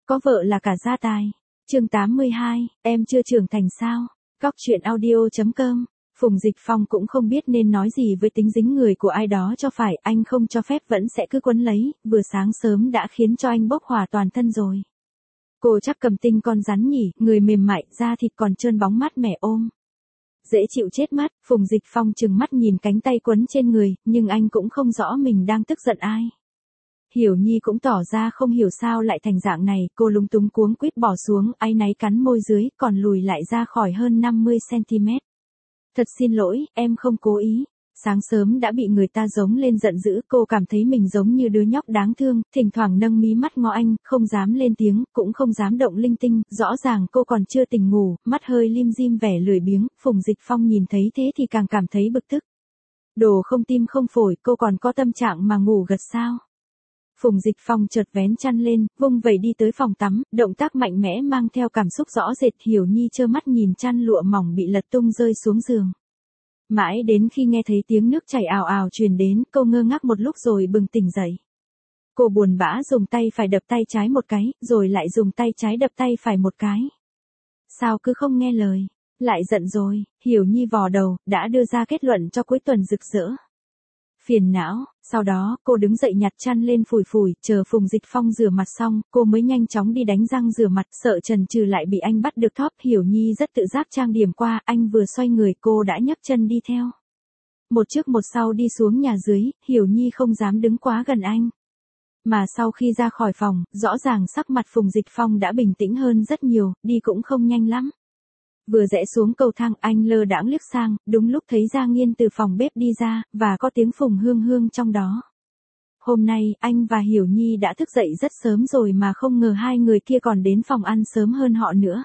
có vợ là cả gia tài. Chương 82, em chưa trưởng thành sao? Cóc truyện audio.com. Phùng Dịch Phong cũng không biết nên nói gì với tính dính người của ai đó cho phải, anh không cho phép vẫn sẽ cứ quấn lấy, vừa sáng sớm đã khiến cho anh bốc hỏa toàn thân rồi. Cô chắc cầm tinh con rắn nhỉ, người mềm mại, da thịt còn trơn bóng mát mẻ ôm. Dễ chịu chết mất, Phùng Dịch Phong trừng mắt nhìn cánh tay quấn trên người, nhưng anh cũng không rõ mình đang tức giận ai. Hiểu Nhi cũng tỏ ra không hiểu sao lại thành dạng này, cô lúng túng cuống quýt bỏ xuống, áy náy cắn môi dưới, còn lùi lại ra khỏi hơn 50cm. Thật xin lỗi, em không cố ý. Sáng sớm đã bị người ta giống lên giận dữ, cô cảm thấy mình giống như đứa nhóc đáng thương, thỉnh thoảng nâng mí mắt ngó anh, không dám lên tiếng, cũng không dám động linh tinh, rõ ràng cô còn chưa tỉnh ngủ, mắt hơi lim dim vẻ lười biếng, Phùng Dịch Phong nhìn thấy thế thì càng cảm thấy bực tức. Đồ không tim không phổi, cô còn có tâm trạng mà ngủ gật sao? Phùng Dịch Phong chợt vén chăn lên, vung vẩy đi tới phòng tắm, động tác mạnh mẽ mang theo cảm xúc rõ rệt. Hiểu Nhi trơ mắt nhìn chăn lụa mỏng bị lật tung rơi xuống giường. Mãi đến khi nghe thấy tiếng nước chảy ào ào truyền đến, cô ngơ ngác một lúc rồi bừng tỉnh dậy. Cô buồn bã dùng tay phải đập tay trái một cái, rồi lại dùng tay trái đập tay phải một cái. Sao cứ không nghe lời? Lại giận rồi, Hiểu Nhi vò đầu, đã đưa ra kết luận cho cuối tuần rực rỡ. Phiền não, sau đó, cô đứng dậy nhặt chăn lên phủi phủi, chờ Phùng Dịch Phong rửa mặt xong, cô mới nhanh chóng đi đánh răng rửa mặt, sợ chần chừ lại bị anh bắt được thóp. Hiểu Nhi rất tự giác trang điểm qua, anh vừa xoay người cô đã nhấc chân đi theo. Một trước một sau đi xuống nhà dưới, Hiểu Nhi không dám đứng quá gần anh. Mà sau khi ra khỏi phòng, rõ ràng sắc mặt Phùng Dịch Phong đã bình tĩnh hơn rất nhiều, đi cũng không nhanh lắm. Vừa rẽ xuống cầu thang anh lơ đãng liếc sang, đúng lúc thấy Gia Nghiên từ phòng bếp đi ra, và có tiếng Phùng Hương Hương trong đó. Hôm nay, anh và Hiểu Nhi đã thức dậy rất sớm rồi mà không ngờ hai người kia còn đến phòng ăn sớm hơn họ nữa.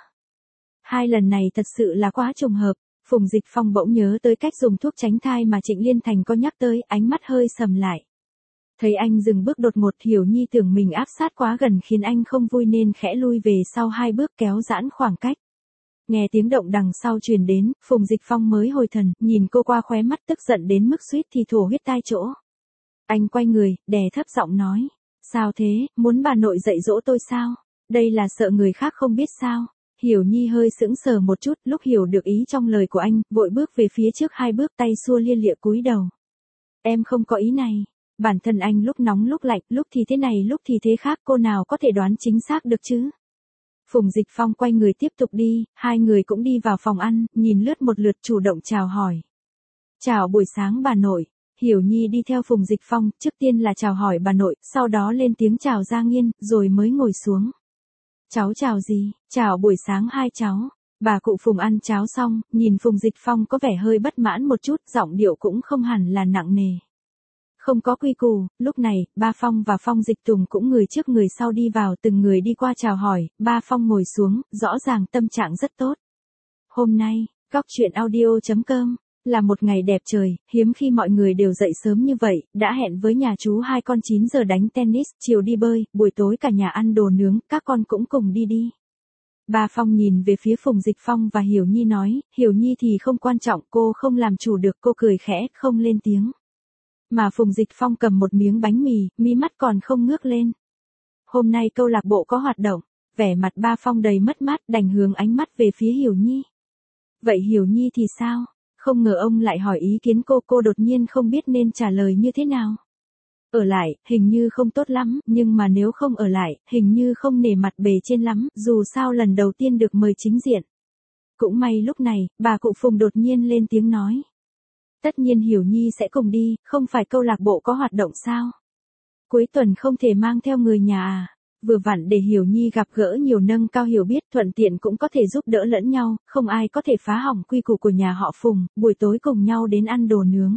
Hai lần này thật sự là quá trùng hợp, Phùng Dịch Phong bỗng nhớ tới cách dùng thuốc tránh thai mà Trịnh Liên Thành có nhắc tới, ánh mắt hơi sầm lại. Thấy anh dừng bước đột ngột, Hiểu Nhi tưởng mình áp sát quá gần khiến anh không vui nên khẽ lui về sau hai bước kéo giãn khoảng cách. Nghe tiếng động đằng sau truyền đến, Phùng Dịch Phong mới hồi thần, nhìn cô qua khóe mắt tức giận đến mức suýt thì thổ huyết tai chỗ. Anh quay người, đè thấp giọng nói. Sao thế, muốn bà nội dạy dỗ tôi sao? Đây là sợ người khác không biết sao? Hiểu Nhi hơi sững sờ một chút, lúc hiểu được ý trong lời của anh, vội bước về phía trước hai bước, tay xua lia lịa cúi đầu. Em không có ý này. Bản thân anh lúc nóng lúc lạnh, lúc thì thế này lúc thì thế khác, cô nào có thể đoán chính xác được chứ? Phùng Dịch Phong quay người tiếp tục đi, hai người cũng đi vào phòng ăn, nhìn lướt một lượt chủ động chào hỏi. Chào buổi sáng bà nội. Hiểu Nhi đi theo Phùng Dịch Phong, trước tiên là chào hỏi bà nội, sau đó lên tiếng chào Gia Nghiên, rồi mới ngồi xuống. Cháu chào gì? Chào buổi sáng hai cháu. Bà cụ Phùng ăn cháo xong, nhìn Phùng Dịch Phong có vẻ hơi bất mãn một chút, giọng điệu cũng không hẳn là nặng nề. Không có quy củ, lúc này, ba Phong và Phong Dịch Tùng cũng người trước người sau đi vào, từng người đi qua chào hỏi, ba Phong ngồi xuống, rõ ràng tâm trạng rất tốt. Hôm nay, Cóc truyện audio.com, là một ngày đẹp trời, hiếm khi mọi người đều dậy sớm như vậy, đã hẹn với nhà chú hai con 9 giờ đánh tennis, chiều đi bơi, buổi tối cả nhà ăn đồ nướng, các con cũng cùng đi. Ba Phong nhìn về phía Phùng Dịch Phong và Hiểu Nhi nói, Hiểu Nhi thì không quan trọng, cô không làm chủ được, cô cười khẽ, không lên tiếng. Mà Phùng Dịch Phong cầm một miếng bánh mì, mí mắt còn không ngước lên. Hôm nay câu lạc bộ có hoạt động, vẻ mặt ba Phong đầy mất mát, đành hướng ánh mắt về phía Hiểu Nhi. Vậy Hiểu Nhi thì sao? Không ngờ ông lại hỏi ý kiến cô đột nhiên không biết nên trả lời như thế nào. Ở lại, hình như không tốt lắm, nhưng mà nếu không ở lại, hình như không nể mặt bề trên lắm, dù sao lần đầu tiên được mời chính diện. Cũng may lúc này, bà cụ Phùng đột nhiên lên tiếng nói. Tất nhiên Hiểu Nhi sẽ cùng đi, không phải câu lạc bộ có hoạt động sao? Cuối tuần không thể mang theo người nhà à? Vừa vặn để Hiểu Nhi gặp gỡ nhiều nâng cao hiểu biết, thuận tiện cũng có thể giúp đỡ lẫn nhau, không ai có thể phá hỏng quy củ của nhà họ Phùng, buổi tối cùng nhau đến ăn đồ nướng.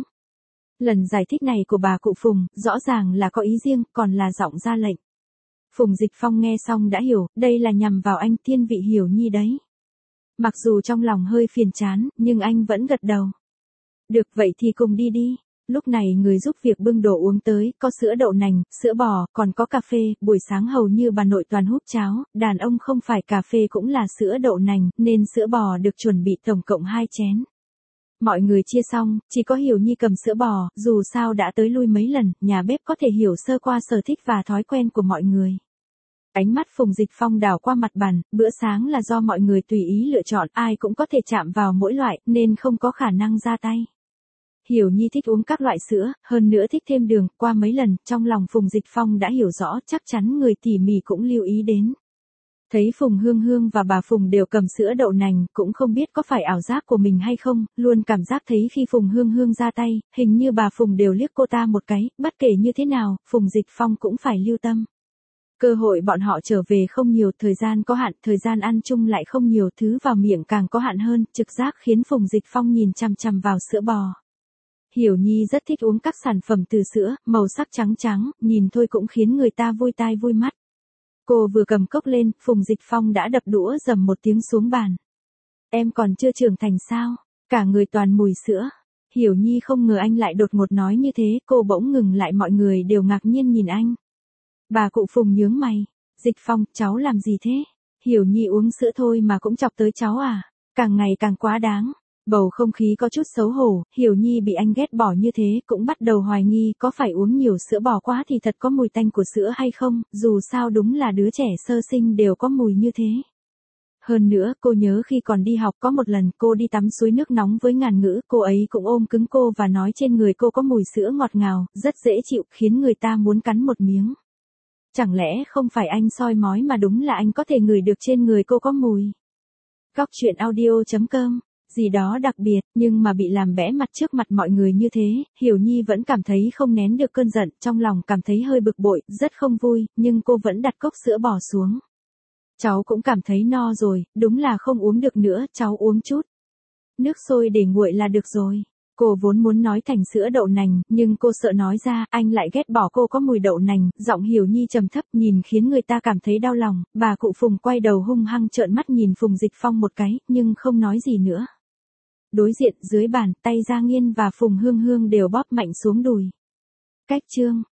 Lần giải thích này của bà cụ Phùng, rõ ràng là có ý riêng, còn là giọng ra lệnh. Phùng Dịch Phong nghe xong đã hiểu, đây là nhằm vào anh thiên vị Hiểu Nhi đấy. Mặc dù trong lòng hơi phiền chán, nhưng anh vẫn gật đầu. Được vậy thì cùng đi. Lúc này người giúp việc bưng đồ uống tới, có sữa đậu nành, sữa bò, còn có cà phê, buổi sáng hầu như bà nội toàn hút cháo, đàn ông không phải cà phê cũng là sữa đậu nành, nên sữa bò được chuẩn bị tổng cộng 2 chén. Mọi người chia xong, chỉ có Hiểu Nhi cầm sữa bò, dù sao đã tới lui mấy lần, nhà bếp có thể hiểu sơ qua sở thích và thói quen của mọi người. Ánh mắt Phùng Dịch Phong đảo qua mặt bàn, bữa sáng là do mọi người tùy ý lựa chọn, ai cũng có thể chạm vào mỗi loại, nên không có khả năng ra tay. Hiểu Nhi thích uống các loại sữa, hơn nữa thích thêm đường, qua mấy lần, trong lòng Phùng Dịch Phong đã hiểu rõ, chắc chắn người tỉ mỉ cũng lưu ý đến. Thấy Phùng Hương Hương và bà Phùng đều cầm sữa đậu nành, cũng không biết có phải ảo giác của mình hay không, luôn cảm giác thấy khi Phùng Hương Hương ra tay, hình như bà Phùng đều liếc cô ta một cái, bất kể như thế nào, Phùng Dịch Phong cũng phải lưu tâm. Cơ hội bọn họ trở về không nhiều, thời gian có hạn, thời gian ăn chung lại không nhiều, thứ vào miệng càng có hạn hơn, trực giác khiến Phùng Dịch Phong nhìn chằm chằm vào sữa bò. Hiểu Nhi rất thích uống các sản phẩm từ sữa, màu sắc trắng trắng, nhìn thôi cũng khiến người ta vui tai vui mắt. Cô vừa cầm cốc lên, Phùng Dịch Phong đã đập đũa dầm một tiếng xuống bàn. Em còn chưa trưởng thành sao? Cả người toàn mùi sữa. Hiểu Nhi không ngờ anh lại đột ngột nói như thế, cô bỗng ngừng lại, mọi người đều ngạc nhiên nhìn anh. Bà cụ Phùng nhướng mày. Dịch Phong, cháu làm gì thế? Hiểu Nhi uống sữa thôi mà cũng chọc tới cháu à? Càng ngày càng quá đáng. Bầu không khí có chút xấu hổ, Hiểu Nhi bị anh ghét bỏ như thế cũng bắt đầu hoài nghi có phải uống nhiều sữa bò quá thì thật có mùi tanh của sữa hay không, dù sao đúng là đứa trẻ sơ sinh đều có mùi như thế. Hơn nữa, cô nhớ khi còn đi học có một lần cô đi tắm suối nước nóng với Ngàn Ngữ, cô ấy cũng ôm cứng cô và nói trên người cô có mùi sữa ngọt ngào, rất dễ chịu, khiến người ta muốn cắn một miếng. Chẳng lẽ không phải anh soi mói mà đúng là anh có thể ngửi được trên người cô có mùi. Góc truyện audio.com gì đó đặc biệt, nhưng mà bị làm bẽ mặt trước mặt mọi người như thế, Hiểu Nhi vẫn cảm thấy không nén được cơn giận, trong lòng cảm thấy hơi bực bội, rất không vui, nhưng cô vẫn đặt cốc sữa bò xuống. Cháu cũng cảm thấy no rồi, đúng là không uống được nữa, cháu uống chút nước sôi để nguội là được rồi. Cô vốn muốn nói thành sữa đậu nành, nhưng cô sợ nói ra, anh lại ghét bỏ cô có mùi đậu nành, giọng Hiểu Nhi trầm thấp nhìn khiến người ta cảm thấy đau lòng, bà cụ Phùng quay đầu hung hăng trợn mắt nhìn Phùng Dịch Phong một cái, nhưng không nói gì nữa. Đối diện, dưới bàn, tay Gia Nghiên và Phùng Hương Hương đều bóp mạnh xuống đùi. Cách chương